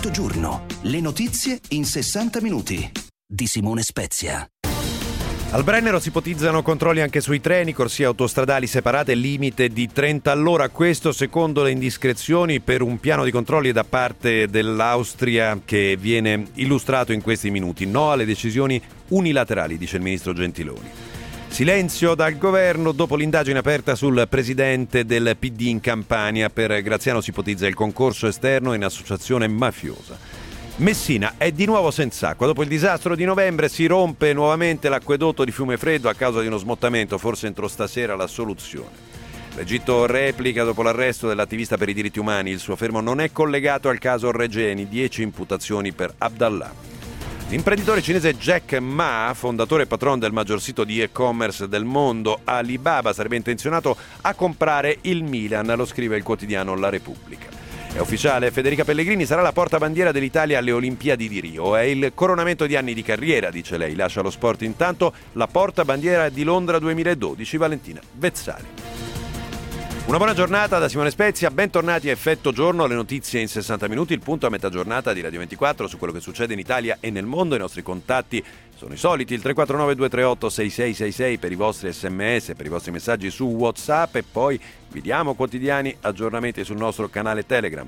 Effetto giorno. Le notizie in 60 minuti. Di Simone Spezia. Al Brennero si ipotizzano controlli anche sui treni, corsie autostradali separate, limite di 30 all'ora. Questo secondo le indiscrezioni per un piano di controlli da parte dell'Austria che viene illustrato in questi minuti. No alle decisioni unilaterali, dice il ministro Gentiloni. Silenzio dal governo dopo l'indagine aperta sul presidente del PD in Campania. Per Graziano si ipotizza il concorso esterno in associazione mafiosa. Messina è di nuovo senza acqua. Dopo il disastro di novembre si rompe nuovamente l'acquedotto di Fiumefreddo a causa di uno smottamento. Forse entro stasera la soluzione. L'Egitto replica dopo l'arresto dell'attivista per i diritti umani. Il suo fermo non è collegato al caso Regeni. 10 imputazioni per Abdallah. L'imprenditore cinese Jack Ma, fondatore e patron del maggior sito di e-commerce del mondo, Alibaba, sarebbe intenzionato a comprare il Milan, lo scrive il quotidiano La Repubblica. È ufficiale, Federica Pellegrini sarà la portabandiera dell'Italia alle Olimpiadi di Rio. È il coronamento di anni di carriera, dice lei. Lascia lo sport intanto la portabandiera di Londra 2012, Valentina Vezzali. Una buona giornata da Simone Spezia, bentornati a Effetto Giorno, le notizie in 60 minuti, il punto a metà giornata di Radio 24 su quello che succede in Italia e nel mondo. I nostri contatti sono i soliti, il 349-238-6666 per i vostri sms, per i vostri messaggi su WhatsApp e poi vi diamo quotidiani aggiornamenti sul nostro canale Telegram,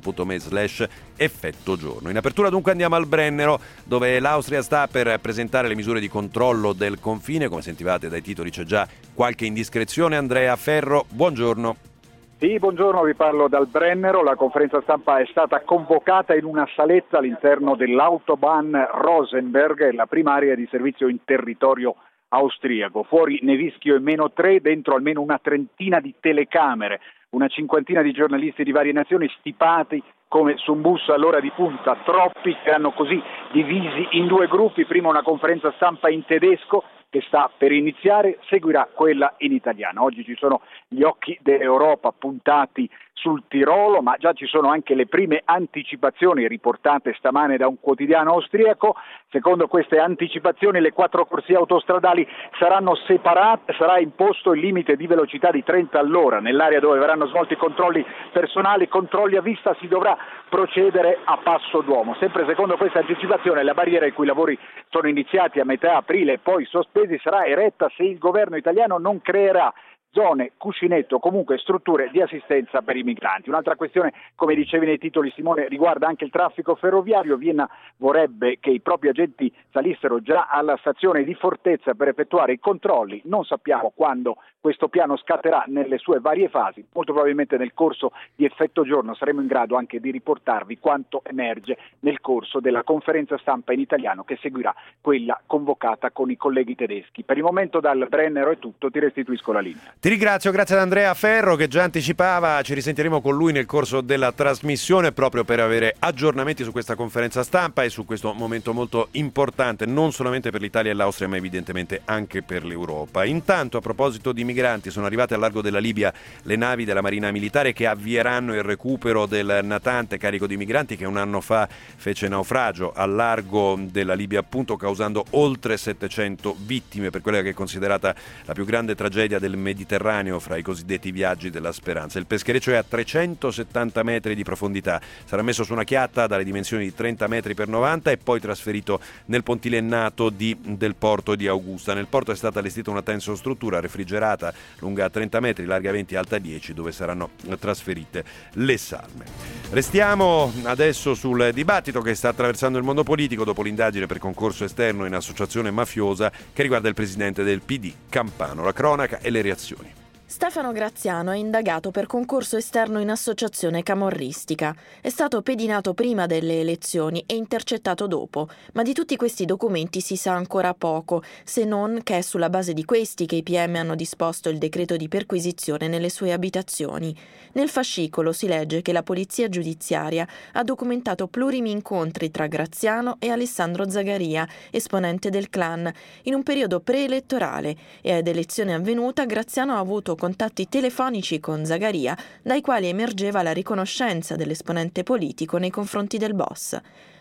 telegram.me/Effetto Giorno. In apertura dunque andiamo al Brennero, dove l'Austria sta per presentare le misure di controllo del confine. Come sentivate dai titoli c'è già qualche indiscrezione. Andrea Ferro, buongiorno. Sì, buongiorno, vi parlo dal Brennero. La conferenza stampa è stata convocata in una saletta all'interno dell'Autobahn Rosenberg, la prima area di servizio in territorio austriaco. Fuori nevischio e -3, dentro almeno una trentina di telecamere, una cinquantina di giornalisti di varie nazioni stipati come su un bus all'ora di punta, troppi che hanno così divisi in due gruppi. Prima una conferenza stampa in tedesco che sta per iniziare, seguirà quella in italiano. Oggi ci sono gli occhi dell'Europa puntati sul Tirolo, ma già ci sono anche le prime anticipazioni riportate stamane da un quotidiano austriaco. Secondo queste anticipazioni le 4 corsie autostradali saranno separate, sarà imposto il limite di velocità di 30 all'ora. Nell'area dove verranno svolti i controlli personali, controlli a vista, si dovrà procedere a passo d'uomo. Sempre secondo questa anticipazione, la barriera i cui lavori sono iniziati a metà aprile e poi sospesi sarà eretta se il governo italiano non creerà zone cuscinetto, comunque strutture di assistenza per i migranti. Un'altra questione, come dicevi nei titoli Simone, riguarda anche il traffico ferroviario. Vienna vorrebbe che i propri agenti salissero già alla stazione di Fortezza per effettuare i controlli. Non sappiamo quando questo piano scatterà nelle sue varie fasi. Molto probabilmente nel corso di Effetto Giorno saremo in grado anche di riportarvi quanto emerge nel corso della conferenza stampa in italiano che seguirà quella convocata con i colleghi tedeschi. Per il momento dal Brennero è tutto, ti restituisco la linea. Ti ringrazio, grazie ad Andrea Ferro che già anticipava, ci risentiremo con lui nel corso della trasmissione proprio per avere aggiornamenti su questa conferenza stampa e su questo momento molto importante non solamente per l'Italia e l'Austria ma evidentemente anche per l'Europa. Intanto, a proposito di migranti, sono arrivate al largo della Libia le navi della Marina Militare che avvieranno il recupero del natante carico di migranti che un anno fa fece naufragio al largo della Libia, appunto causando oltre 700 vittime per quella che è considerata la più grande tragedia del Mediterraneo fra i cosiddetti viaggi della speranza. Il peschereccio è a 370 metri di profondità, sarà messo su una chiatta dalle dimensioni di 30 metri per 90 e poi trasferito nel pontilennato del porto di Augusta. Nel porto è stata allestita una tensostruttura refrigerata lunga 30 metri, larga 20, alta 10, dove saranno trasferite le salme. Restiamo adesso sul dibattito che sta attraversando il mondo politico dopo l'indagine per concorso esterno in associazione mafiosa che riguarda il presidente del PD Campano. La cronaca e le reazioni. Stefano Graziano è indagato per concorso esterno in associazione camorristica. È stato pedinato prima delle elezioni e intercettato dopo, ma di tutti questi documenti si sa ancora poco, se non che è sulla base di questi che i PM hanno disposto il decreto di perquisizione nelle sue abitazioni. Nel fascicolo si legge che la polizia giudiziaria ha documentato plurimi incontri tra Graziano e Alessandro Zagaria, esponente del clan, in un periodo preelettorale, e ad elezione avvenuta Graziano ha avuto contatti telefonici con Zagaria, dai quali emergeva la riconoscenza dell'esponente politico nei confronti del boss.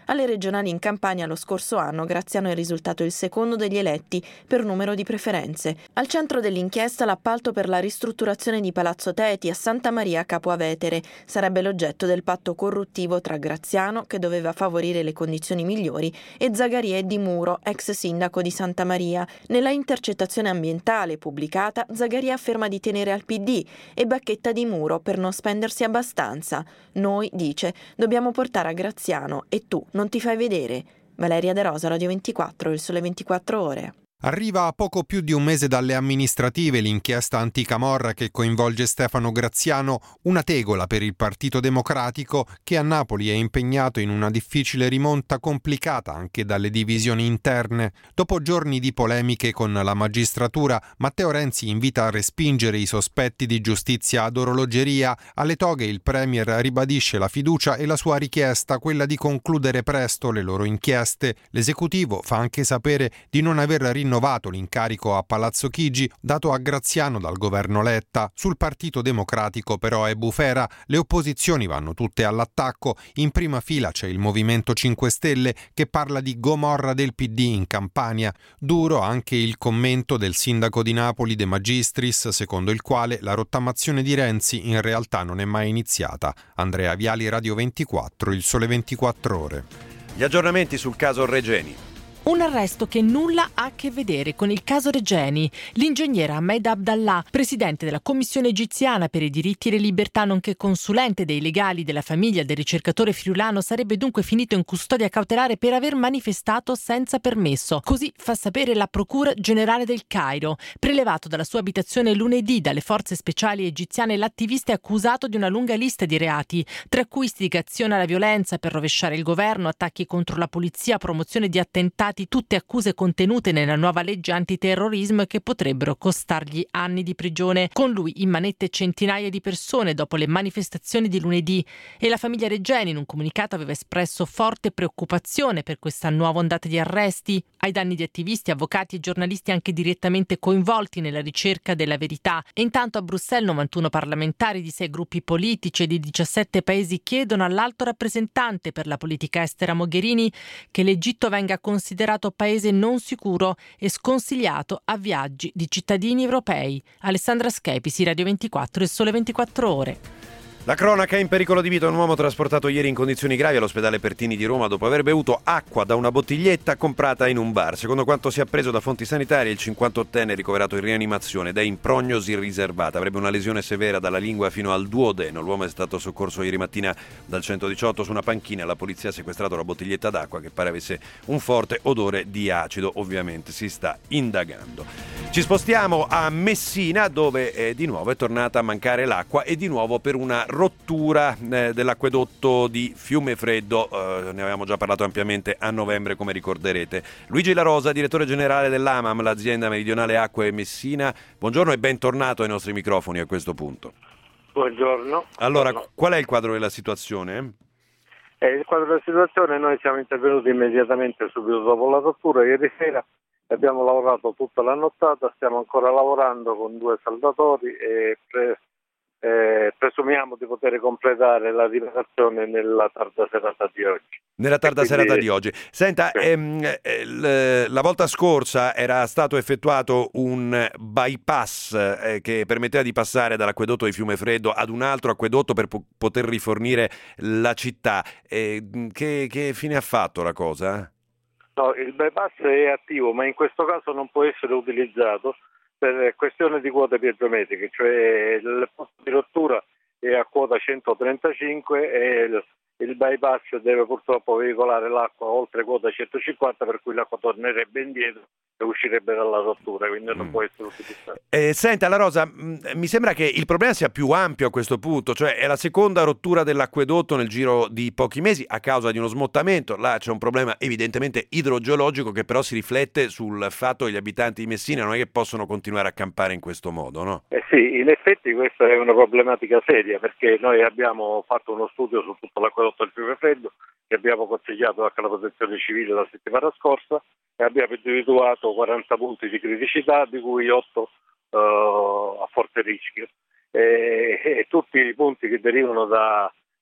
Alle regionali in Campania lo scorso anno Graziano è risultato il secondo degli eletti per numero di preferenze. Al centro dell'inchiesta l'appalto per la ristrutturazione di Palazzo Teti a Santa Maria Capo Avetere. Sarebbe l'oggetto del patto corruttivo tra Graziano, che doveva favorire le condizioni migliori, e Zagaria e Di Muro, ex sindaco di Santa Maria. Nella intercettazione ambientale pubblicata, Zagaria afferma di tenere al PD e bacchetta Di Muro per non spendersi abbastanza. Noi, dice, dobbiamo portare a Graziano e tu non ti fai vedere. Valeria De Rosa, Radio 24, Il Sole 24 Ore. Arriva a poco più di un mese dalle amministrative l'inchiesta anticamorra che coinvolge Stefano Graziano, una tegola per il Partito Democratico che a Napoli è impegnato in una difficile rimonta complicata anche dalle divisioni interne. Dopo giorni di polemiche con la magistratura, Matteo Renzi invita a respingere i sospetti di giustizia ad orologeria. Alle toghe il Premier ribadisce la fiducia e la sua richiesta, quella di concludere presto le loro inchieste. L'esecutivo fa anche sapere di non aver rinnovato l'incarico a Palazzo Chigi dato a Graziano dal governo Letta. Sul Partito Democratico però è bufera, le opposizioni vanno tutte all'attacco. In prima fila c'è il Movimento 5 Stelle che parla di gomorra del PD in Campania. Duro anche il commento del sindaco di Napoli De Magistris, secondo il quale la rottamazione di Renzi in realtà non è mai iniziata. Andrea Viali, Radio 24, Il Sole 24 Ore. Gli aggiornamenti sul caso Regeni. Un arresto che nulla ha a che vedere con il caso Regeni. L'ingegnere Ahmed Abdallah, presidente della Commissione egiziana per i diritti e le libertà nonché consulente dei legali della famiglia del ricercatore friulano, sarebbe dunque finito in custodia cautelare per aver manifestato senza permesso. Così fa sapere la Procura Generale del Cairo. Prelevato dalla sua abitazione lunedì dalle forze speciali egiziane, l'attivista è accusato di una lunga lista di reati, tra cui istigazione alla violenza per rovesciare il governo, attacchi contro la polizia, promozione di attentati, tutte accuse contenute nella nuova legge antiterrorismo che potrebbero costargli anni di prigione. Con lui in manette centinaia di persone dopo le manifestazioni di lunedì, e la famiglia Regeni in un comunicato aveva espresso forte preoccupazione per questa nuova ondata di arresti ai danni di attivisti, avvocati e giornalisti anche direttamente coinvolti nella ricerca della verità. E intanto a Bruxelles 91 parlamentari di 6 gruppi politici e di 17 paesi chiedono all'alto rappresentante per la politica estera Mogherini che l'Egitto venga considerato paese non sicuro e sconsigliato a viaggi di cittadini europei. Alessandra Schepisi, Radio 24, Il Sole 24 Ore. La cronaca: in pericolo di vita un uomo trasportato ieri in condizioni gravi all'ospedale Pertini di Roma dopo aver bevuto acqua da una bottiglietta comprata in un bar. Secondo quanto si è appreso da fonti sanitarie, il 58enne è ricoverato in rianimazione ed è in prognosi riservata. Avrebbe una lesione severa dalla lingua fino al duodeno. L'uomo è stato soccorso ieri mattina dal 118 su una panchina. La polizia ha sequestrato la bottiglietta d'acqua che pare avesse un forte odore di acido. Ovviamente si sta indagando. Ci spostiamo a Messina, dove di nuovo è tornata a mancare l'acqua e di nuovo per una rottura dell'acquedotto di Fiumefreddo. Ne avevamo già parlato ampiamente a novembre, come ricorderete. Luigi La Rosa, direttore generale dell'AMAM, l'azienda meridionale acque Messina. Buongiorno e bentornato ai nostri microfoni a questo punto. Buongiorno. Allora, qual è il quadro della situazione? Il quadro della situazione: noi siamo intervenuti immediatamente subito dopo la rottura ieri sera. Abbiamo lavorato tutta la nottata, stiamo ancora lavorando con 2 saldatori e presumiamo di poter completare la riparazione nella tarda serata di oggi. Nella tarda serata di oggi. Senta, la volta scorsa era stato effettuato un bypass che permetteva di passare dall'acquedotto di Fiumefreddo ad un altro acquedotto per poter rifornire la città. Che fine ha fatto la cosa? No, il bypass è attivo, ma in questo caso non può essere utilizzato per questione di quote piezometriche, cioè il posto di rottura è a quota 135 e il bypass deve purtroppo veicolare l'acqua oltre quota 150, per cui l'acqua tornerebbe indietro e uscirebbe dalla rottura, quindi non può essere utilizzato. Senta La Rosa, mi sembra che il problema sia più ampio a questo punto, cioè è la seconda rottura dell'acquedotto nel giro di pochi mesi a causa di uno smottamento. Là c'è un problema evidentemente idrogeologico che però si riflette sul fatto che gli abitanti di Messina non è che possono continuare a campare in questo modo, no? Sì, in effetti questa è una problematica seria, perché noi abbiamo fatto uno studio su tutto l'acquedotto del Fiumefreddo che abbiamo consigliato anche alla Protezione Civile la settimana scorsa e abbiamo individuato 40 punti di criticità, di cui 8 a forte rischio, e tutti i punti che derivano da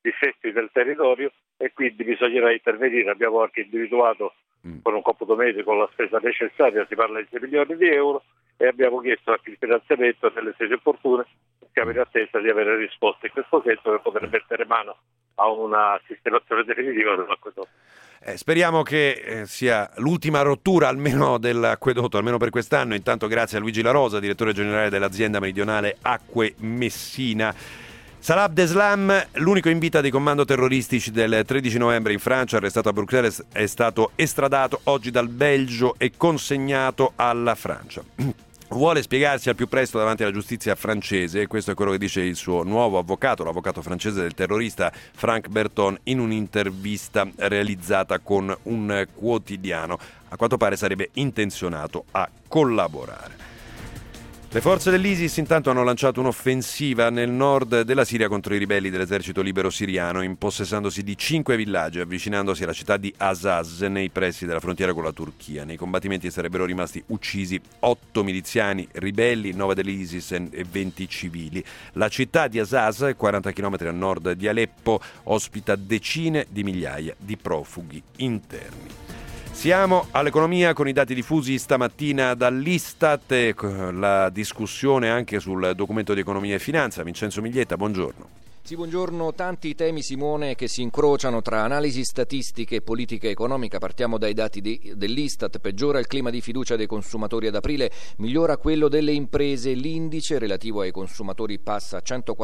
dissesti del territorio e quindi bisognerà intervenire. Abbiamo anche individuato con un computo medico la spesa necessaria, si parla di 6 milioni di euro, e abbiamo chiesto anche il finanziamento nelle sedi opportune. Siamo in attesa di avere risposte in questo senso per poter mettere mano a una sistemazione definitiva dell'acquedotto. Speriamo che sia l'ultima rottura almeno dell'acquedotto, almeno per quest'anno. Intanto grazie a Luigi La Rosa, direttore generale dell'azienda meridionale Acque Messina. Salah Abdeslam, l'unico in vita dei commando terroristici del 13 novembre in Francia, arrestato a Bruxelles, è stato estradato oggi dal Belgio e consegnato alla Francia. Vuole spiegarsi al più presto davanti alla giustizia francese, questo è quello che dice il suo nuovo avvocato, l'avvocato francese del terrorista Franck Berton, in un'intervista realizzata con un quotidiano. A quanto pare sarebbe intenzionato a collaborare. Le forze dell'ISIS intanto hanno lanciato un'offensiva nel nord della Siria contro i ribelli dell'esercito libero siriano, impossessandosi di 5 villaggi, avvicinandosi alla città di Azaz nei pressi della frontiera con la Turchia. Nei combattimenti sarebbero rimasti uccisi 8 miliziani ribelli, 9 dell'ISIS e 20 civili. La città di Azaz, 40 km a nord di Aleppo, ospita decine di migliaia di profughi interni. Siamo all'economia con i dati diffusi stamattina dall'Istat e la discussione anche sul documento di economia e finanza. Vincenzo Miglietta, buongiorno. Sì, buongiorno. Tanti temi, Simone, che si incrociano tra analisi statistiche e politica economica. Partiamo dai dati dell'Istat. Peggiora il clima di fiducia dei consumatori ad aprile, migliora quello delle imprese. L'indice relativo ai consumatori passa a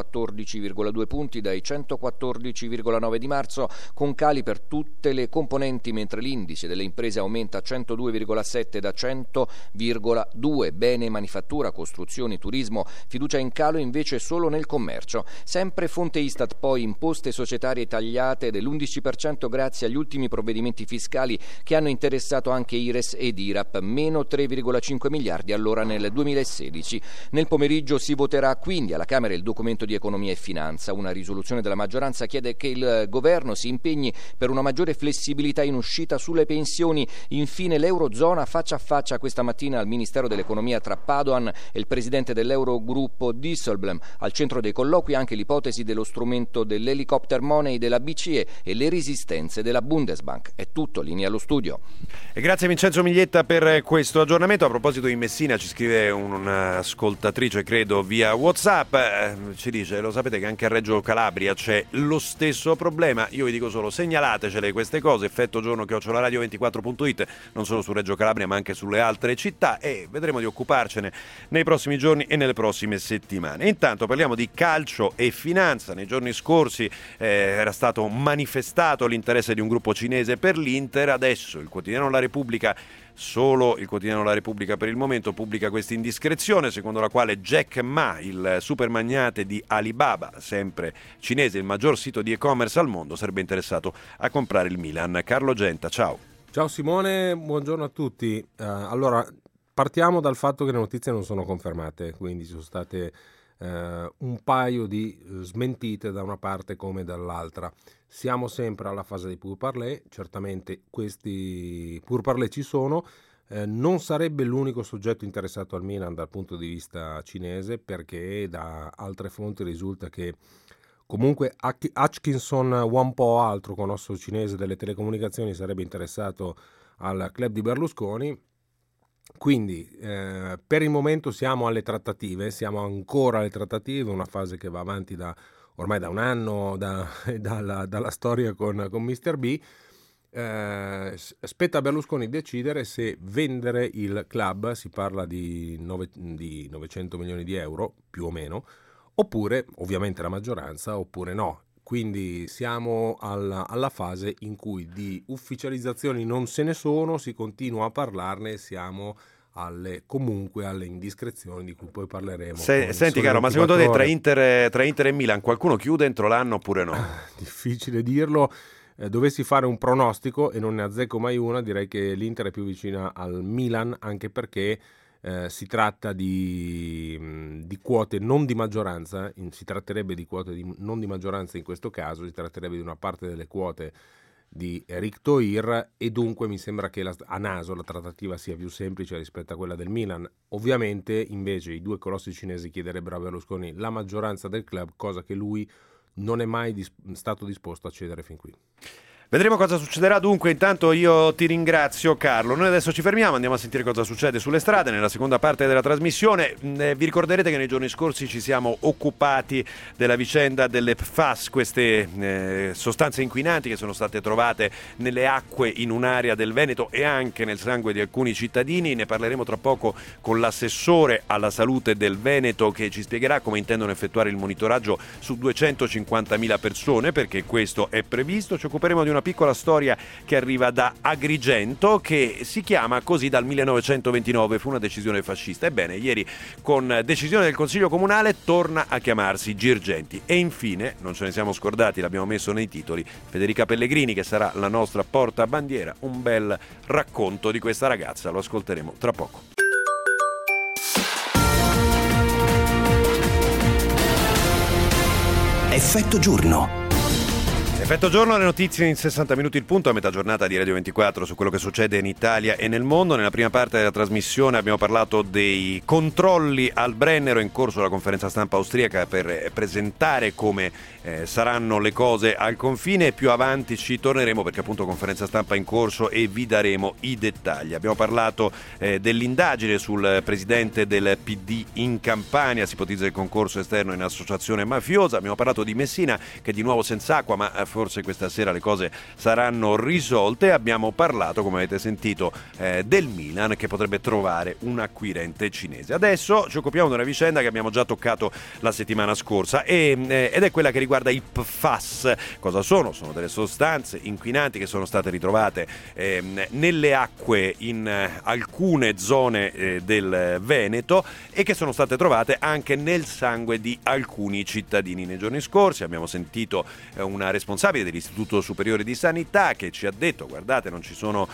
114,2 punti dai 114,9 di marzo, con cali per tutte le componenti, mentre l'indice delle imprese aumenta a 102,7 da 100,2. Bene, manifattura, costruzioni, turismo, fiducia in calo invece solo nel commercio. Sempre fonte Istat poi imposte societarie tagliate dell'11% grazie agli ultimi provvedimenti fiscali che hanno interessato anche IRES ed IRAP, meno 3,5 miliardi allora nel 2016. Nel pomeriggio si voterà quindi alla Camera il documento di economia e finanza. Una risoluzione della maggioranza chiede che il governo si impegni per una maggiore flessibilità in uscita sulle pensioni. Infine l'Eurozona faccia a faccia questa mattina al Ministero dell'Economia tra Padoan e il presidente dell'Eurogruppo Dijsselbloem. Al centro dei colloqui anche l'ipotesi dello strumento dell'helicopter money della BCE e le resistenze della Bundesbank. È tutto, linea allo studio. E grazie Vincenzo Miglietta per questo aggiornamento. A proposito di Messina, ci scrive un'ascoltatrice, credo, via WhatsApp, ci dice: lo sapete che anche a Reggio Calabria c'è lo stesso problema? Io vi dico solo, segnalatecele queste cose, effettogiorno@radio24.it, non solo su Reggio Calabria ma anche sulle altre città, e vedremo di occuparcene nei prossimi giorni e nelle prossime settimane. Intanto parliamo di calcio e finanza. Nei giorni scorsi era stato manifestato l'interesse di un gruppo cinese per l'Inter. Adesso il quotidiano La Repubblica, solo il quotidiano La Repubblica per il momento, pubblica questa indiscrezione secondo la quale Jack Ma, il supermagnate di Alibaba, sempre cinese, il maggior sito di e-commerce al mondo, sarebbe interessato a comprare il Milan. Carlo Genta, ciao. Ciao Simone, buongiorno a tutti. Allora, partiamo dal fatto che le notizie non sono confermate, quindi ci sono state un paio di smentite da una parte come dall'altra. Siamo sempre alla fase dei pourparlers, certamente questi pourparlers ci sono. Non sarebbe l'unico soggetto interessato al Milan dal punto di vista cinese, perché da altre fonti risulta che comunque Hutchinson Wanpo, altro colosso cinese delle telecomunicazioni, sarebbe interessato al club di Berlusconi. Quindi per il momento siamo ancora alle trattative, una fase che va avanti ormai da un anno, dalla storia con Mr. B. Spetta a Berlusconi decidere se vendere il club, si parla di 900 milioni di euro più o meno, oppure ovviamente la maggioranza, oppure no. Quindi siamo alla fase in cui di ufficializzazioni non se ne sono, si continua a parlarne, siamo comunque alle indiscrezioni di cui poi parleremo. Senti caro, ma secondo te tra Inter e Milan qualcuno chiude entro l'anno oppure no? Difficile dirlo. Dovessi fare un pronostico, e non ne azzecco mai una, direi che l'Inter è più vicina al Milan, anche perché si tratta di quote non di maggioranza, si tratterebbe di quote non di maggioranza in questo caso, si tratterebbe di una parte delle quote di Eric Thohir, e dunque mi sembra che a naso la trattativa sia più semplice rispetto a quella del Milan. Ovviamente invece i due colossi cinesi chiederebbero a Berlusconi la maggioranza del club, cosa che lui non è mai stato disposto a cedere fin qui. Vedremo cosa succederà. Dunque, intanto io ti ringrazio, Carlo. Noi adesso ci fermiamo, andiamo a sentire cosa succede sulle strade nella seconda parte della trasmissione. Vi ricorderete che nei giorni scorsi ci siamo occupati della vicenda delle PFAS, queste sostanze inquinanti che sono state trovate nelle acque in un'area del Veneto e anche nel sangue di alcuni cittadini. Ne parleremo tra poco con l'assessore alla salute del Veneto, che ci spiegherà come intendono effettuare il monitoraggio su 250.000 persone, perché questo è previsto. Ci occuperemo di una piccola storia che arriva da Agrigento, che si chiama così dal 1929, fu una decisione fascista. Ebbene, ieri con decisione del Consiglio Comunale torna a chiamarsi Girgenti. E infine, non ce ne siamo scordati, l'abbiamo messo nei titoli, Federica Pellegrini, che sarà la nostra portabandiera, un bel racconto di questa ragazza, lo ascolteremo tra poco. Effetto giorno. Effetto giorno, le notizie in 60 minuti il punto, a metà giornata di Radio 24 su quello che succede in Italia e nel mondo. Nella prima parte della trasmissione abbiamo parlato dei controlli al Brennero, in corso la conferenza stampa austriaca per presentare come saranno le cose al confine. Più avanti ci torneremo perché appunto conferenza stampa in corso e vi daremo i dettagli. Abbiamo parlato dell'indagine sul presidente del PD in Campania, si ipotizza il concorso esterno in associazione mafiosa. Abbiamo parlato di Messina che è di nuovo senza acqua, ma forse questa sera le cose saranno risolte. Abbiamo parlato, come avete sentito, del Milan che potrebbe trovare un acquirente cinese. Adesso ci occupiamo di una vicenda che abbiamo già toccato la settimana scorsa ed è quella che riguarda i PFAS. Cosa sono? Sono delle sostanze inquinanti che sono state ritrovate nelle acque in alcune zone del Veneto e che sono state trovate anche nel sangue di alcuni cittadini. Nei giorni scorsi abbiamo sentito una responsabile dell'Istituto Superiore di Sanità che ci ha detto: guardate, non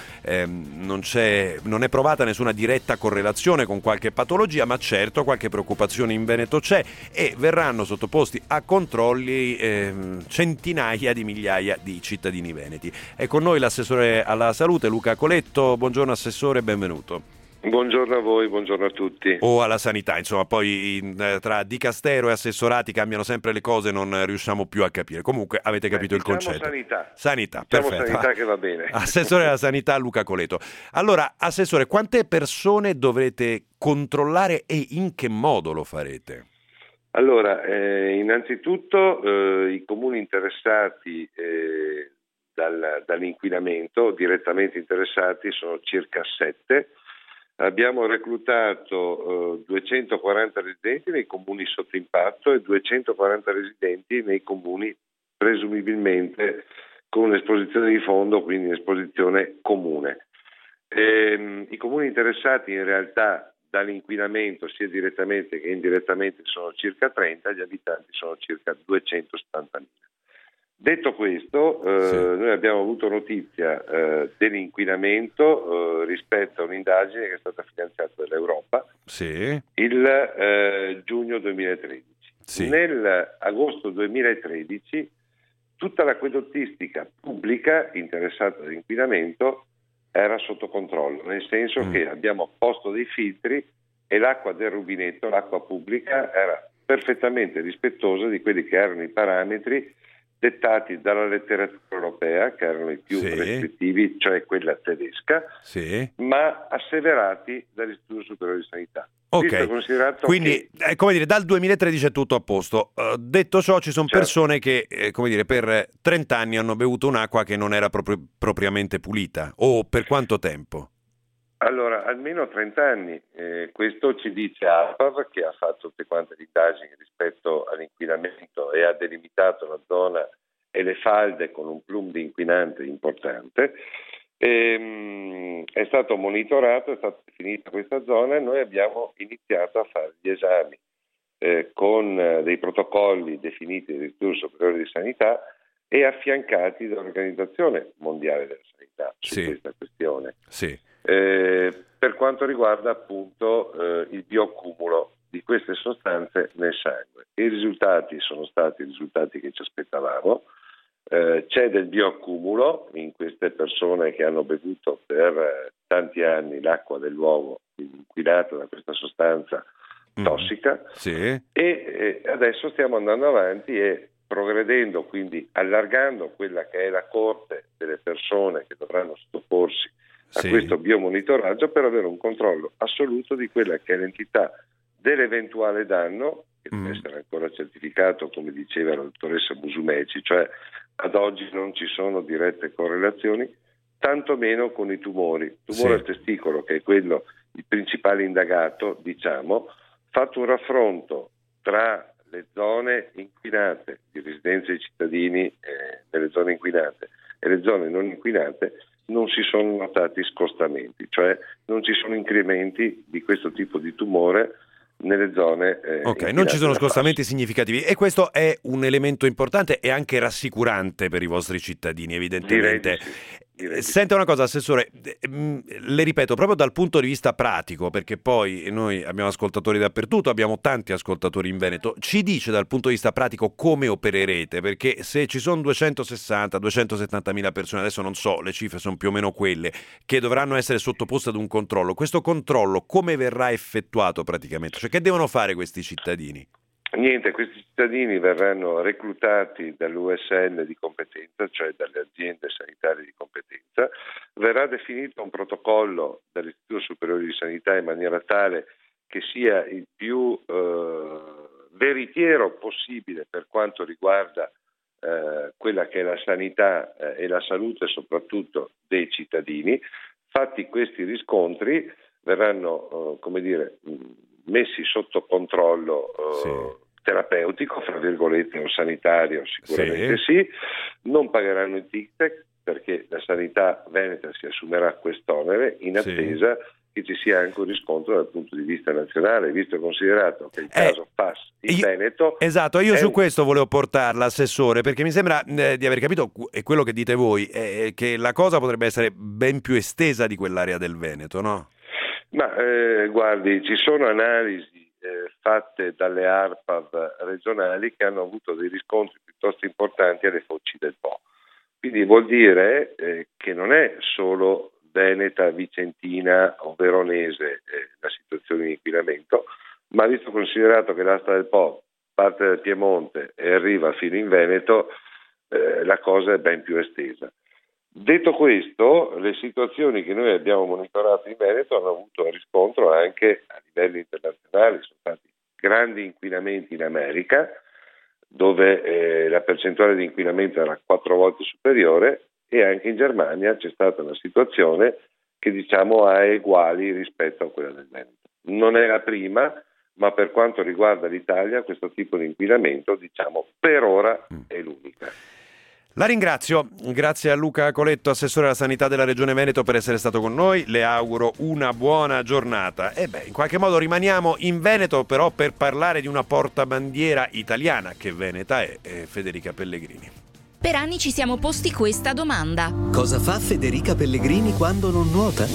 è provata nessuna diretta correlazione con qualche patologia, ma certo qualche preoccupazione in Veneto c'è e verranno sottoposti a controlli centinaia di migliaia di cittadini veneti. È con noi l'assessore alla salute Luca Coletto. Buongiorno assessore, benvenuto. Buongiorno a voi, buongiorno a tutti. O alla sanità, insomma, poi tra dicastero e assessorati cambiano sempre le cose, non riusciamo più a capire. Comunque avete capito il concetto. Sanità, perfetto. Sanità che va bene. Assessore alla sanità Luca Coletto. Allora, assessore, quante persone dovrete controllare e in che modo lo farete? Allora, innanzitutto i comuni interessati dall'inquinamento, direttamente interessati, sono circa 7. Abbiamo reclutato 240 residenti nei comuni sotto impatto e 240 residenti nei comuni presumibilmente con esposizione di fondo, quindi esposizione comune. I comuni interessati in realtà dall'inquinamento sia direttamente che indirettamente sono circa 30, gli abitanti sono circa 270.000. Detto questo, noi abbiamo avuto notizia dell'inquinamento rispetto a un'indagine che è stata finanziata dall'Europa il giugno 2013. Nell'agosto 2013 tutta l'acquedottistica pubblica interessata all'inquinamento era sotto controllo, nel senso che abbiamo posto dei filtri e l'acqua del rubinetto, l'acqua pubblica, era perfettamente rispettosa di quelli che erano i parametri dettati dalla letteratura europea, che erano i più restrittivi, cioè quella tedesca, ma asseverati dall'Istituto Superiore di Sanità. Ok, quindi come dire, dal 2013 è tutto a posto. Detto ciò, ci sono persone che per 30 anni hanno bevuto un'acqua che non era propriamente pulita, o per quanto tempo? Allora, almeno 30 anni, questo ci dice ARPAV, che ha fatto tutte quante le indagini rispetto all'inquinamento e ha delimitato la zona e le falde con un plum di inquinante importante. È stato monitorato, è stata definita questa zona e noi abbiamo iniziato a fare gli esami con dei protocolli definiti dall'Istituto Superiore di Sanità e affiancati dall'Organizzazione Mondiale della Sanità su questa questione. Per quanto riguarda appunto il bioaccumulo di queste sostanze nel sangue. I risultati sono stati i risultati che ci aspettavamo. C'è del bioaccumulo in queste persone che hanno bevuto per tanti anni l'acqua del luogo inquinata da questa sostanza tossica e adesso stiamo andando avanti e progredendo, quindi allargando quella che è la corte delle persone che dovranno sottoporsi a questo biomonitoraggio, per avere un controllo assoluto di quella che è l'entità dell'eventuale danno, che deve essere ancora certificato, come diceva la dottoressa Musumeci, cioè ad oggi non ci sono dirette correlazioni, tantomeno con i tumori. Tumore al testicolo, che è quello, il principale indagato, diciamo, fatto un raffronto tra le zone inquinate di residenza dei cittadini nelle zone inquinate e le zone non inquinate, non si sono notati scostamenti, cioè non ci sono incrementi di questo tipo di tumore nelle zone non ci sono scostamenti significativi, e questo è un elemento importante e anche rassicurante per i vostri cittadini, evidentemente. Senta una cosa, Assessore, le ripeto, proprio dal punto di vista pratico, perché poi noi abbiamo ascoltatori dappertutto, abbiamo tanti ascoltatori in Veneto, ci dice dal punto di vista pratico come opererete, perché se ci sono 260-270 mila persone, adesso non so, le cifre sono più o meno quelle, che dovranno essere sottoposte ad un controllo, questo controllo come verrà effettuato praticamente? Cioè, che devono fare questi cittadini? Niente, questi cittadini verranno reclutati dall'USL di competenza, cioè dalle aziende sanitarie di competenza, verrà definito un protocollo dall'Istituto Superiore di Sanità in maniera tale che sia il più veritiero possibile per quanto riguarda quella che è la sanità e la salute soprattutto dei cittadini. Fatti questi riscontri verranno, messi sotto controllo terapeutico, fra virgolette, o sanitario, sicuramente sì. Non pagheranno il ticket, perché la sanità veneta si assumerà quest'onere in attesa che ci sia anche un riscontro dal punto di vista nazionale, visto e considerato che il caso PAS in Veneto. Esatto, io su questo volevo portarla, Assessore, perché mi sembra di aver capito, e quello che dite voi, che la cosa potrebbe essere ben più estesa di quell'area del Veneto, no? Ma guardi, ci sono analisi fatte dalle ARPAV regionali che hanno avuto dei riscontri piuttosto importanti alle foci del Po. Quindi vuol dire che non è solo veneta, vicentina o veronese la situazione di inquinamento, ma visto considerato che l'asta del Po parte dal Piemonte e arriva fino in Veneto, la cosa è ben più estesa. Detto questo, le situazioni che noi abbiamo monitorato in Veneto hanno avuto riscontro anche a livello internazionale. Sono stati grandi inquinamenti in America, dove la percentuale di inquinamento era 4 volte superiore, e anche in Germania c'è stata una situazione che ha eguali rispetto a quella del Veneto. Non è la prima, ma per quanto riguarda l'Italia questo tipo di inquinamento per ora è l'unica. La ringrazio, grazie a Luca Coletto, Assessore alla Sanità della Regione Veneto, per essere stato con noi. Le auguro una buona giornata. In qualche modo rimaniamo in Veneto, però, per parlare di una portabandiera italiana che veneta è Federica Pellegrini. Per anni ci siamo posti questa domanda: cosa fa Federica Pellegrini quando non nuota?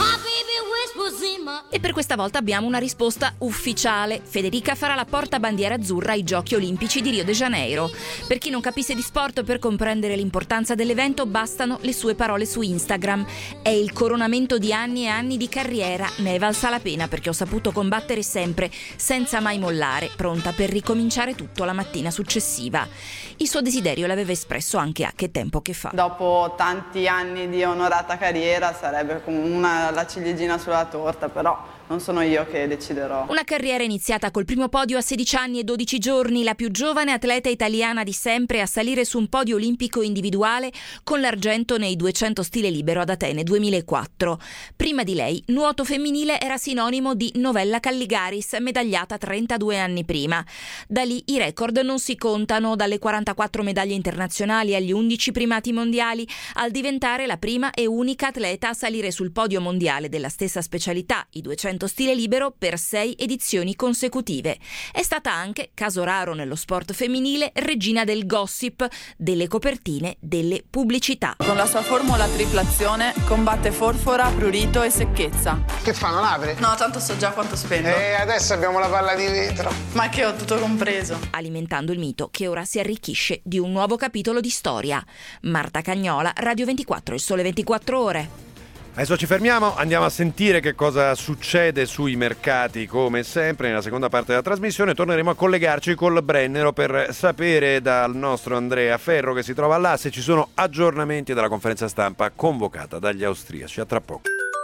E per questa volta abbiamo una risposta ufficiale. Federica farà la portabandiera azzurra ai Giochi Olimpici di Rio de Janeiro. Per chi non capisse di sport, per comprendere l'importanza dell'evento bastano le sue parole su Instagram. È il coronamento di anni e anni di carriera. Ne è valsa la pena, perché ho saputo combattere sempre, senza mai mollare, pronta per ricominciare tutto la mattina successiva. Il suo desiderio l'aveva espresso anche a Che tempo che fa. Dopo tanti anni di onorata carriera sarebbe come la ciliegina sulla torta, però non sono io che deciderò. Una carriera iniziata col primo podio a 16 anni e 12 giorni, la più giovane atleta italiana di sempre a salire su un podio olimpico individuale con l'argento nei 200 stile libero ad Atene 2004. Prima di lei, nuoto femminile era sinonimo di Novella Calligaris, medagliata 32 anni prima. Da lì i record non si contano, dalle 44 medaglie internazionali agli 11 primati mondiali, al diventare la prima e unica atleta a salire sul podio mondiale della stessa specialità, i 200 stile libero, per 6 edizioni consecutive. È stata anche, caso raro nello sport femminile, regina del gossip, delle copertine, delle pubblicità. Con la sua formula triplazione combatte forfora, prurito e secchezza. Che fa, non apre? No, tanto so già quanto spendo. E adesso abbiamo la palla di vetro. Ma che ho tutto compreso. Alimentando il mito che ora si arricchisce di un nuovo capitolo di storia. Marta Cagnola, Radio 24, Il Sole 24 Ore. Adesso ci fermiamo, andiamo a sentire che cosa succede sui mercati come sempre. Nella seconda parte della trasmissione torneremo a collegarci col Brennero per sapere dal nostro Andrea Ferro, che si trova là, se ci sono aggiornamenti dalla conferenza stampa convocata dagli austriaci. A tra poco.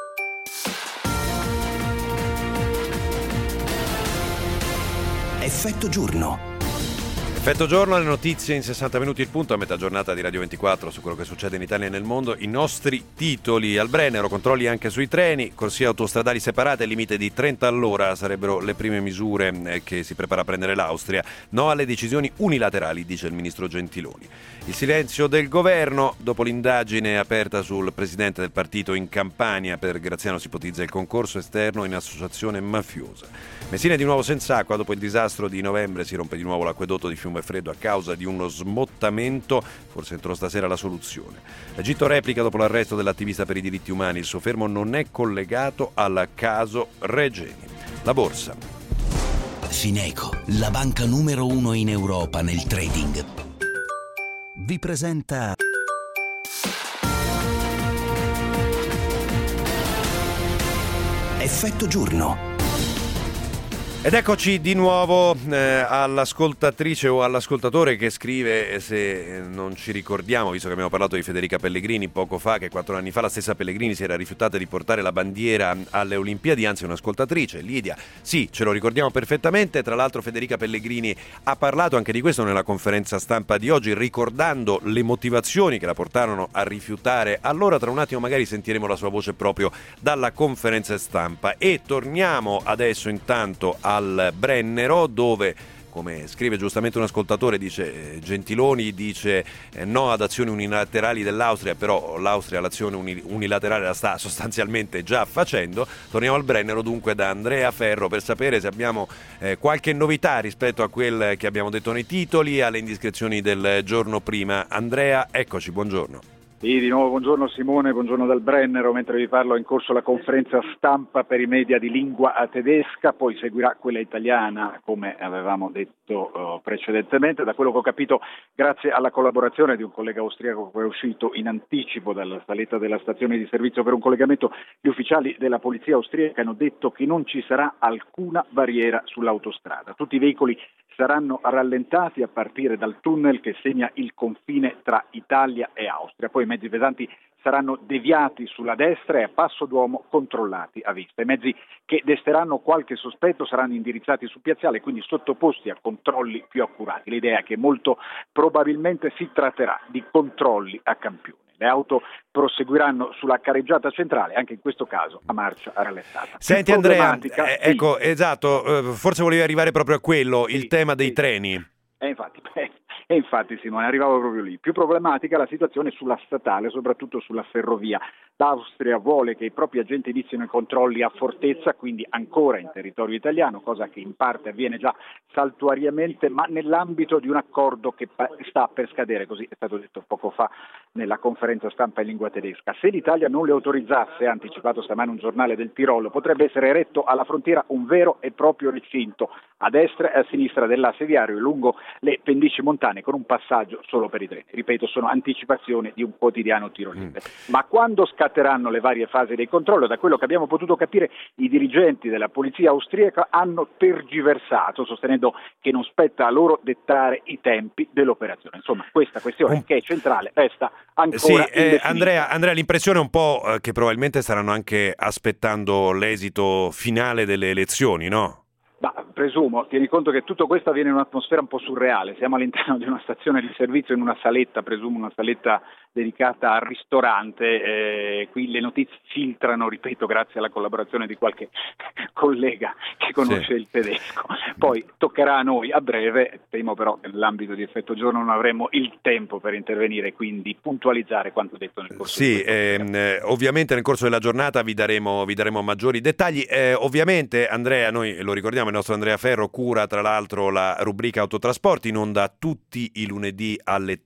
Effetto giorno. Effetto giorno, le notizie in 60 minuti il punto a metà giornata di Radio 24 su quello che succede in Italia e nel mondo. I nostri titoli: al Brennero, controlli anche sui treni, corsie autostradali separate, limite di 30 all'ora sarebbero le prime misure che si prepara a prendere l'Austria. No alle decisioni unilaterali, dice il ministro Gentiloni. Il silenzio del governo dopo l'indagine aperta sul presidente del partito in Campania. Per Graziano si ipotizza il concorso esterno in associazione mafiosa. Messina è di nuovo senza acqua. Dopo il disastro di novembre si rompe di nuovo l'acquedotto di Fiumefreddo a causa di uno smottamento. Forse entro stasera la soluzione. L'Egitto replica dopo l'arresto dell'attivista per i diritti umani. Il suo fermo non è collegato al caso Regeni. La borsa. Fineco, la banca numero 1 in Europa nel trading, vi presenta Effetto giorno. Ed eccoci di nuovo all'ascoltatrice o all'ascoltatore che scrive, se non ci ricordiamo, visto che abbiamo parlato di Federica Pellegrini poco fa, che 4 anni fa la stessa Pellegrini si era rifiutata di portare la bandiera alle Olimpiadi, anzi un'ascoltatrice, Lidia, sì, ce lo ricordiamo perfettamente. Tra l'altro Federica Pellegrini ha parlato anche di questo nella conferenza stampa di oggi, ricordando le motivazioni che la portarono a rifiutare. Allora tra un attimo magari sentiremo la sua voce proprio dalla conferenza stampa. E torniamo adesso intanto al Brennero, dove, come scrive giustamente un ascoltatore, dice Gentiloni dice no ad azioni unilaterali dell'Austria, però l'Austria l'azione unilaterale la sta sostanzialmente già facendo. Torniamo al Brennero dunque da Andrea Ferro per sapere se abbiamo qualche novità rispetto a quel che abbiamo detto nei titoli, alle indiscrezioni del giorno prima. Andrea, eccoci, buongiorno. Sì, di nuovo buongiorno Simone, buongiorno dal Brennero. Mentre vi parlo è in corso la conferenza stampa per i media di lingua tedesca, poi seguirà quella italiana come avevamo detto precedentemente. Da quello che ho capito, grazie alla collaborazione di un collega austriaco che è uscito in anticipo dalla saletta della stazione di servizio per un collegamento, gli ufficiali della polizia austriaca hanno detto che non ci sarà alcuna barriera sull'autostrada. Tutti i veicoli saranno rallentati a partire dal tunnel che segna il confine tra Italia e Austria. Poi i mezzi pesanti saranno deviati sulla destra e a passo d'uomo controllati a vista. I mezzi che desteranno qualche sospetto saranno indirizzati su piazzale, quindi sottoposti a controlli più accurati. L'idea è che molto probabilmente si tratterà di controlli a campione. Le auto proseguiranno sulla carreggiata centrale, anche in questo caso a marcia rallentata. Senti Andrea, ecco, esatto, forse volevi arrivare proprio a quello, il tema dei treni. Infatti Simone, arrivavo proprio lì. Più problematica la situazione sulla statale, soprattutto sulla ferrovia. L'Austria vuole che i propri agenti inizino i controlli a Fortezza, quindi ancora in territorio italiano, cosa che in parte avviene già saltuariamente, ma nell'ambito di un accordo che sta per scadere, così è stato detto poco fa nella conferenza stampa in lingua tedesca. Se l'Italia non le autorizzasse, ha anticipato stamane un giornale del Tirolo, potrebbe essere eretto alla frontiera un vero e proprio recinto a destra e a sinistra dell'asse viario lungo le pendici montane, con un passaggio solo per i treni. Ripeto, sono anticipazioni di un quotidiano tirolese. Ma quando scatteranno le varie fasi dei controlli, da quello che abbiamo potuto capire, i dirigenti della polizia austriaca hanno tergiversato, sostenendo che non spetta a loro dettare i tempi dell'operazione. Insomma, questa questione che è centrale resta ancora indefinita. Andrea, l'impressione è un po' che probabilmente staranno anche aspettando l'esito finale delle elezioni, no? Ma presumo, tieni conto che tutto questo avviene in un'atmosfera un po' surreale. Siamo all'interno di una stazione di servizio, in una saletta, presumo una saletta dedicata al ristorante. Qui le notizie filtrano, ripeto, grazie alla collaborazione di qualche collega che conosce il tedesco. Poi toccherà a noi a breve, temo però che nell'ambito di Effetto Giorno non avremo il tempo per intervenire, quindi puntualizzare quanto detto nel corso di ovviamente nel corso della giornata vi daremo maggiori dettagli. Ovviamente Andrea, noi lo ricordiamo, il nostro Andrea Ferro cura tra l'altro la rubrica Autotrasporti in onda tutti i lunedì alle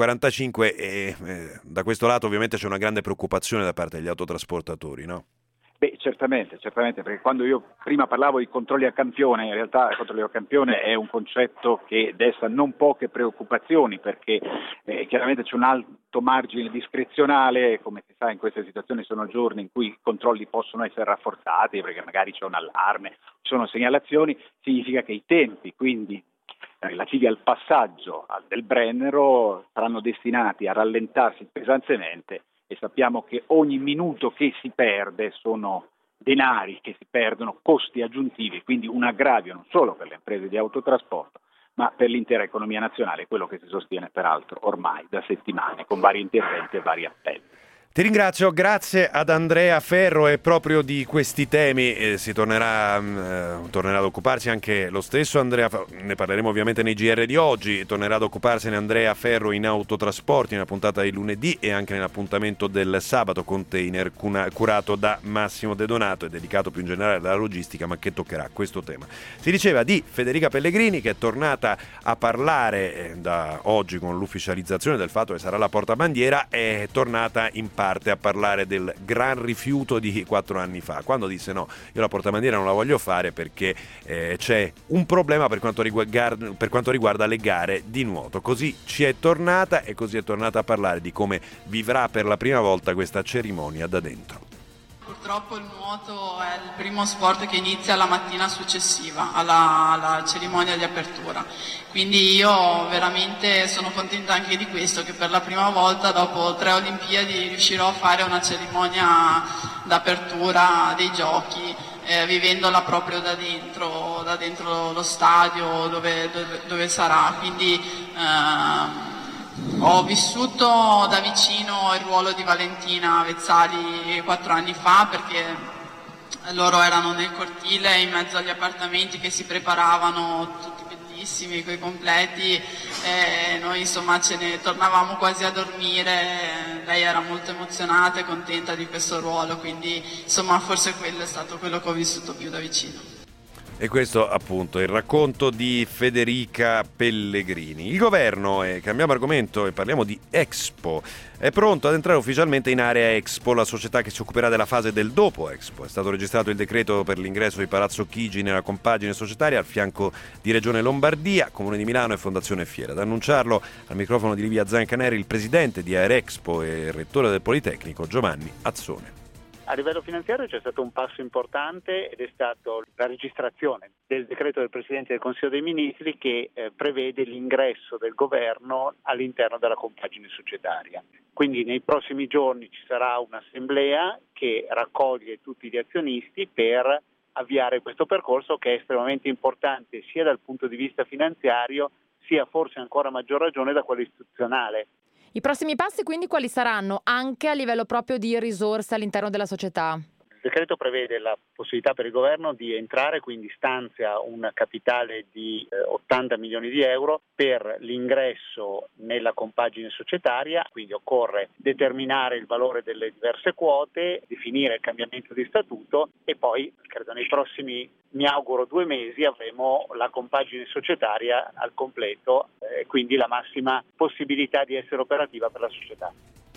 13:45 e da questo lato ovviamente c'è una grande preoccupazione da parte degli autotrasportatori, no? Beh, certamente, perché quando io prima parlavo di controlli a campione, in realtà il controllo a campione è un concetto che desta non poche preoccupazioni, perché chiaramente c'è un alto margine discrezionale, come si sa in queste situazioni sono giorni in cui i controlli possono essere rafforzati, perché magari c'è un allarme, ci sono segnalazioni, significa che i tempi, quindi relativi al passaggio del Brennero, saranno destinati a rallentarsi pesantemente. E sappiamo che ogni minuto che si perde sono denari che si perdono, costi aggiuntivi, quindi un aggravio non solo per le imprese di autotrasporto, ma per l'intera economia nazionale, quello che si sostiene peraltro ormai da settimane con vari interventi e vari appelli. Ti ringrazio, grazie ad Andrea Ferro, e proprio di questi temi si tornerà ad occuparsi anche lo stesso Andrea, ne parleremo ovviamente nei GR di oggi, tornerà ad occuparsene Andrea Ferro in Autotrasporti nella puntata di lunedì e anche nell'appuntamento del sabato, container curato da Massimo De Donato e dedicato più in generale alla logistica, ma che toccherà questo tema. Si diceva di Federica Pellegrini, che è tornata a parlare da oggi con l'ufficializzazione del fatto che sarà la portabandiera, è tornata in parte a parlare del gran rifiuto di 4 anni fa, quando disse no, io la portabandiera non la voglio fare perché c'è un problema per quanto riguarda le gare di nuoto. Così ci è tornata, e così è tornata a parlare di come vivrà per la prima volta questa cerimonia da dentro. Purtroppo il nuoto è il primo sport che inizia la mattina successiva alla cerimonia di apertura, quindi io veramente sono contenta anche di questo, che per la prima volta dopo 3 Olimpiadi riuscirò a fare una cerimonia d'apertura dei giochi, vivendola proprio da dentro lo stadio dove sarà, quindi ho vissuto da vicino il ruolo di Valentina Vezzali 4 anni fa, perché loro erano nel cortile in mezzo agli appartamenti che si preparavano, tutti bellissimi, coi completi, noi insomma ce ne tornavamo quasi a dormire, lei era molto emozionata e contenta di questo ruolo, quindi insomma forse quello è stato quello che ho vissuto più da vicino. E questo appunto è il racconto di Federica Pellegrini. Il governo, cambiamo argomento e parliamo di Expo, è pronto ad entrare ufficialmente in area Expo, la società che si occuperà della fase del dopo Expo. È stato registrato il decreto per l'ingresso di Palazzo Chigi nella compagine societaria al fianco di Regione Lombardia, Comune di Milano e Fondazione Fiera. Ad annunciarlo al microfono di Livia Zancaneri il presidente di Aerexpo e il rettore del Politecnico Giovanni Azzone. A livello finanziario c'è stato un passo importante ed è stato la registrazione del decreto del Presidente del Consiglio dei Ministri che prevede l'ingresso del governo all'interno della compagine societaria. Quindi nei prossimi giorni ci sarà un'assemblea che raccoglie tutti gli azionisti per avviare questo percorso, che è estremamente importante sia dal punto di vista finanziario sia forse ancora a maggior ragione da quello istituzionale. I prossimi passi quindi quali saranno, anche a livello proprio di risorse all'interno della società? Il decreto prevede la possibilità per il governo di entrare, quindi stanzia un capitale di 80 milioni di euro per l'ingresso nella compagine societaria, quindi occorre determinare il valore delle diverse quote, definire il cambiamento di statuto e poi, credo nei prossimi, mi auguro 2 mesi, avremo la compagine societaria al completo, quindi la massima possibilità di essere operativa per la società.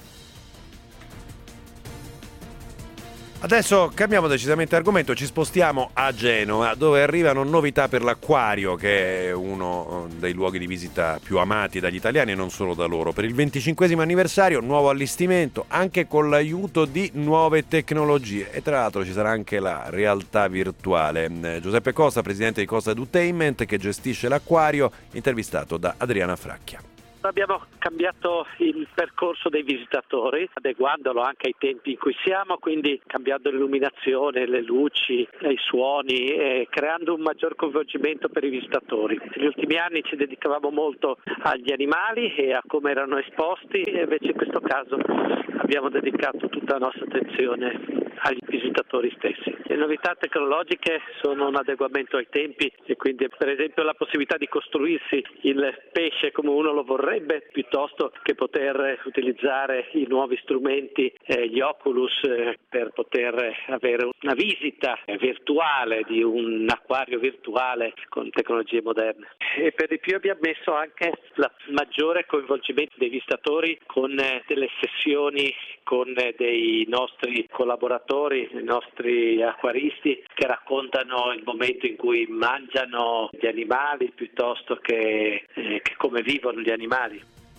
Adesso cambiamo decisamente argomento, ci spostiamo a Genova, dove arrivano novità per l'acquario, che è uno dei luoghi di visita più amati dagli italiani e non solo da loro. Per il 25° anniversario, nuovo allestimento, anche con l'aiuto di nuove tecnologie, e tra l'altro ci sarà anche la realtà virtuale. Giuseppe Costa, presidente di Costa Edutainment, che gestisce l'acquario, intervistato da Adriana Fracchia. Abbiamo cambiato il percorso dei visitatori, adeguandolo anche ai tempi in cui siamo, quindi cambiando l'illuminazione, le luci, i suoni e creando un maggior coinvolgimento per i visitatori. Negli ultimi anni ci dedicavamo molto agli animali e a come erano esposti, e invece in questo caso abbiamo dedicato tutta la nostra attenzione agli visitatori stessi. Le novità tecnologiche sono un adeguamento ai tempi e quindi per esempio la possibilità di costruirsi il pesce come uno lo vorrebbe, piuttosto che poter utilizzare i nuovi strumenti, gli Oculus, per poter avere una visita virtuale di un acquario virtuale con tecnologie moderne. E per di più abbiamo messo anche il maggiore coinvolgimento dei visitatori con delle sessioni con dei nostri collaboratori pescatori, i nostri acquaristi, che raccontano il momento in cui mangiano gli animali piuttosto che come vivono gli animali.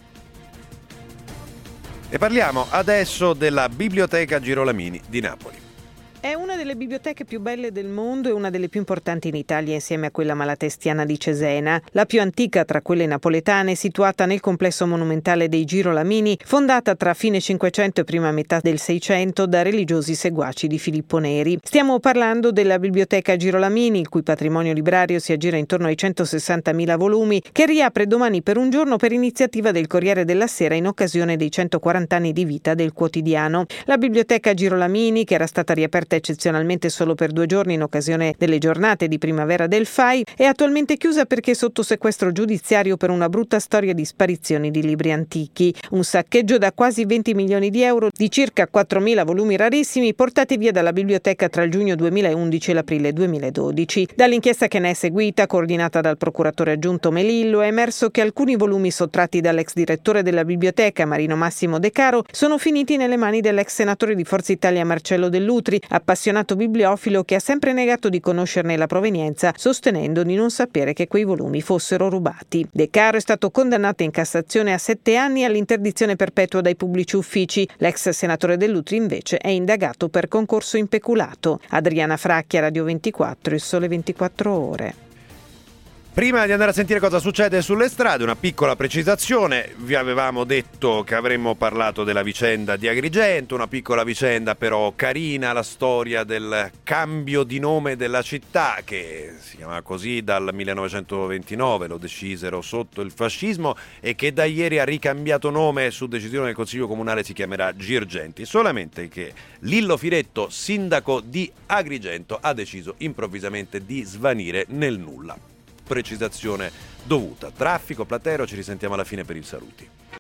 E parliamo adesso della Biblioteca Girolamini di Napoli. È una delle biblioteche più belle del mondo e una delle più importanti in Italia insieme a quella malatestiana di Cesena. La più antica tra quelle napoletane, situata nel complesso monumentale dei Girolamini, fondata tra fine 500 e prima metà del 600 da religiosi seguaci di Filippo Neri. Stiamo parlando della Biblioteca Girolamini, il cui patrimonio librario si aggira intorno ai 160.000 volumi, che riapre domani per un giorno per iniziativa del Corriere della Sera in occasione dei 140 anni di vita del quotidiano. La Biblioteca Girolamini, che era stata riaperta eccezionalmente solo per 2 giorni in occasione delle giornate di primavera del FAI, è attualmente chiusa perché sotto sequestro giudiziario per una brutta storia di sparizioni di libri antichi. Un saccheggio da quasi 20 milioni di euro di circa 4.000 volumi rarissimi portati via dalla biblioteca tra il giugno 2011 e l'aprile 2012. Dall'inchiesta che ne è seguita, coordinata dal procuratore aggiunto Melillo, è emerso che alcuni volumi sottratti dall'ex direttore della biblioteca, Marino Massimo De Caro, sono finiti nelle mani dell'ex senatore di Forza Italia Marcello Dell'Utri, appassionato bibliofilo che ha sempre negato di conoscerne la provenienza, sostenendo di non sapere che quei volumi fossero rubati. De Caro è stato condannato in Cassazione a 7 anni all'interdizione perpetua dai pubblici uffici. L'ex senatore Dell'Utri invece è indagato per concorso in peculato. Adriana Fracchia, Radio 24, Il Sole 24 Ore. Prima di andare a sentire cosa succede sulle strade, una piccola precisazione. Vi avevamo detto che avremmo parlato della vicenda di Agrigento, una piccola vicenda però carina, la storia del cambio di nome della città, che si chiama così dal 1929, lo decisero sotto il fascismo, e che da ieri ha ricambiato nome su decisione del Consiglio Comunale, si chiamerà Girgenti. Solamente che Lillo Firetto, sindaco di Agrigento, ha deciso improvvisamente di svanire nel nulla. Precisazione dovuta. Traffico, Platero, ci risentiamo alla fine per i saluti.